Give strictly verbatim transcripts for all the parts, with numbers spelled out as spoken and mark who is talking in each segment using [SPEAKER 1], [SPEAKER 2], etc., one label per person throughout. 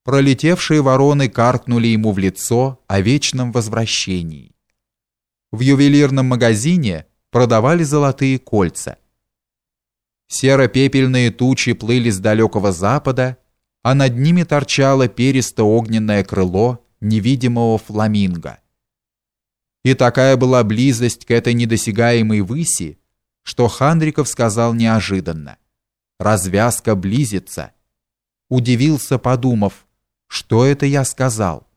[SPEAKER 1] Пролетевшие вороны каркнули ему в лицо о вечном возвращении. В ювелирном магазине продавали золотые кольца. Серо-пепельные тучи плыли с далекого запада, а над ними торчало перисто-огненное крыло невидимого фламинго. И такая была близость к этой недосягаемой выси, что Хандриков сказал неожиданно: «Развязка близится». Удивился, подумав: что это я сказал?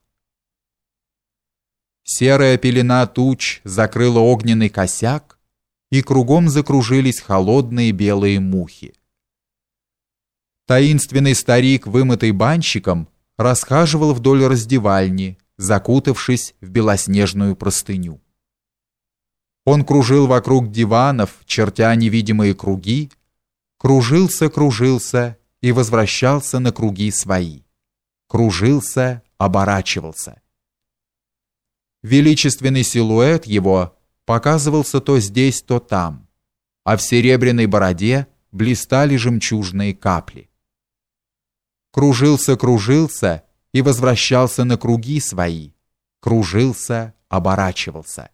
[SPEAKER 1] Серая пелена туч закрыла огненный косяк, и кругом закружились холодные белые мухи. Таинственный старик, вымытый банщиком, расхаживал вдоль раздевальни, закутавшись в белоснежную простыню. Он кружил вокруг диванов, чертя невидимые круги, кружился, кружился и возвращался на круги свои. Кружился, оборачивался. Величественный силуэт его показывался то здесь, то там, а в серебряной бороде блистали жемчужные капли. Кружился, кружился и возвращался на круги свои. Кружился, оборачивался.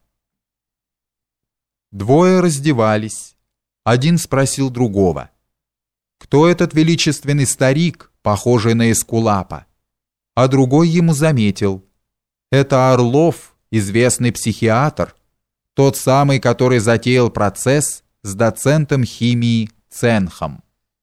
[SPEAKER 1] Двое раздевались. Один спросил другого: кто этот величественный старик, похожий на эскулапа? А другой ему заметил: это Орлов, известный психиатр, тот самый, который затеял процесс с доцентом химии Ценхом.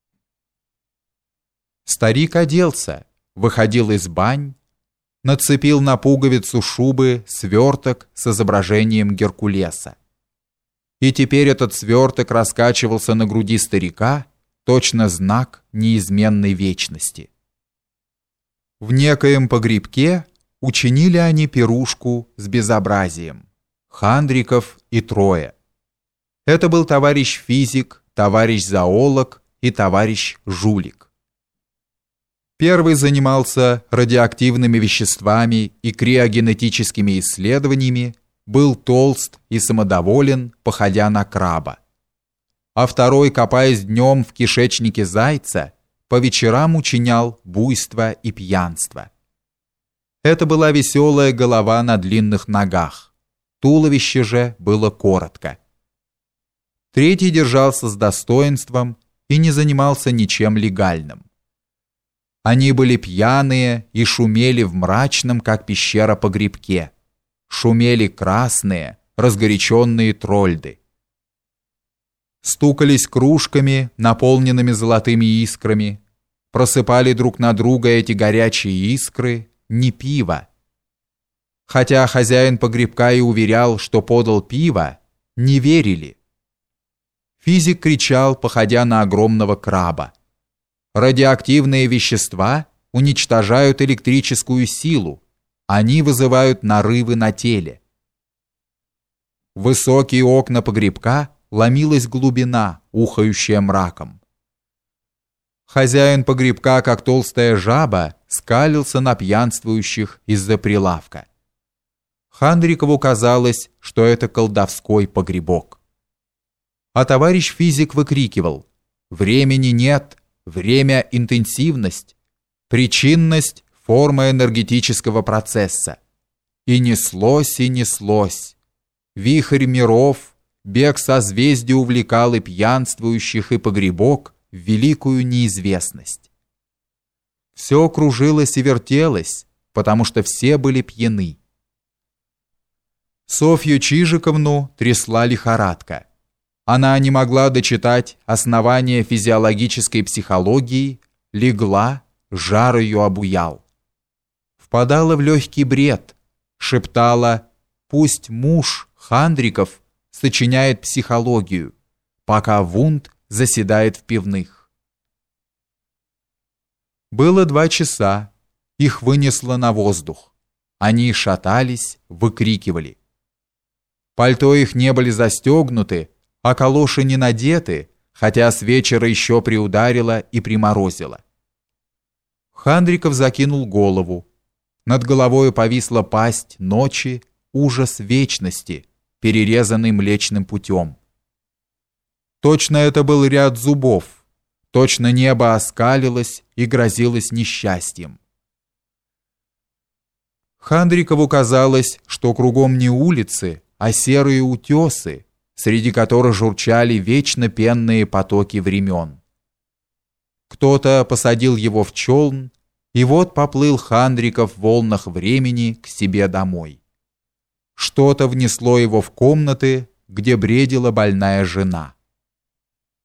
[SPEAKER 1] Старик оделся, выходил из бань, нацепил на пуговицу шубы сверток с изображением Геркулеса. И теперь этот сверток раскачивался на груди старика, точно знак неизменной вечности. В некоем погребке учинили они пирушку с безобразием. Хандриков и трое. Это был товарищ физик, товарищ зоолог и товарищ жулик. Первый занимался радиоактивными веществами и криогенетическими исследованиями, был толст и самодоволен, походя на краба. А второй, копаясь днем в кишечнике зайца, по вечерам учинял буйство и пьянство. Это была веселая голова на длинных ногах, туловище же было коротко. Третий держался с достоинством и не занимался ничем легальным. Они были пьяные и шумели в мрачном, как пещера, погребке. Шумели красные, разгоряченные трольды. Стукались кружками, наполненными золотыми искрами, просыпали друг на друга эти горячие искры, не пиво. Хотя хозяин погребка и уверял, что подал пиво, не верили. Физик кричал, походя на огромного краба: радиоактивные вещества уничтожают электрическую силу, они вызывают нарывы на теле. В высокие окна погребка ломилась глубина, ухающая мраком. Хозяин погребка, как толстая жаба, скалился на пьянствующих из-за прилавка. Хандрикову казалось, что это колдовской погребок. А товарищ физик выкрикивал: времени нет, время — интенсивность, причинность — форма энергетического процесса. И неслось, и неслось. Вихрь миров, бег созвездий увлекал и пьянствующих, и погребок в великую неизвестность. Все кружилось и вертелось, потому что все были пьяны. Софью Чижиковну трясла лихорадка. Она не могла дочитать основания физиологической психологии, легла, жар ее обуял. Впадала в легкий бред, шептала: пусть муж Хандриков сочиняет психологию, пока Вундт заседает в пивных. Было два часа, их вынесло на воздух. Они шатались, выкрикивали. Пальто их не были застегнуты, а калоши не надеты, хотя с вечера еще приударило и приморозило. Хандриков закинул голову. Над головой повисла пасть ночи, ужас вечности, перерезанный Млечным Путем. Точно это был ряд зубов, точно небо оскалилось и грозилось несчастьем. Хандрикову казалось, что кругом не улицы, а серые утесы, среди которых журчали вечно пенные потоки времен. Кто-то посадил его в челн, и вот поплыл Хандриков в волнах времени к себе домой. Что-то внесло его в комнаты, где бредила больная жена.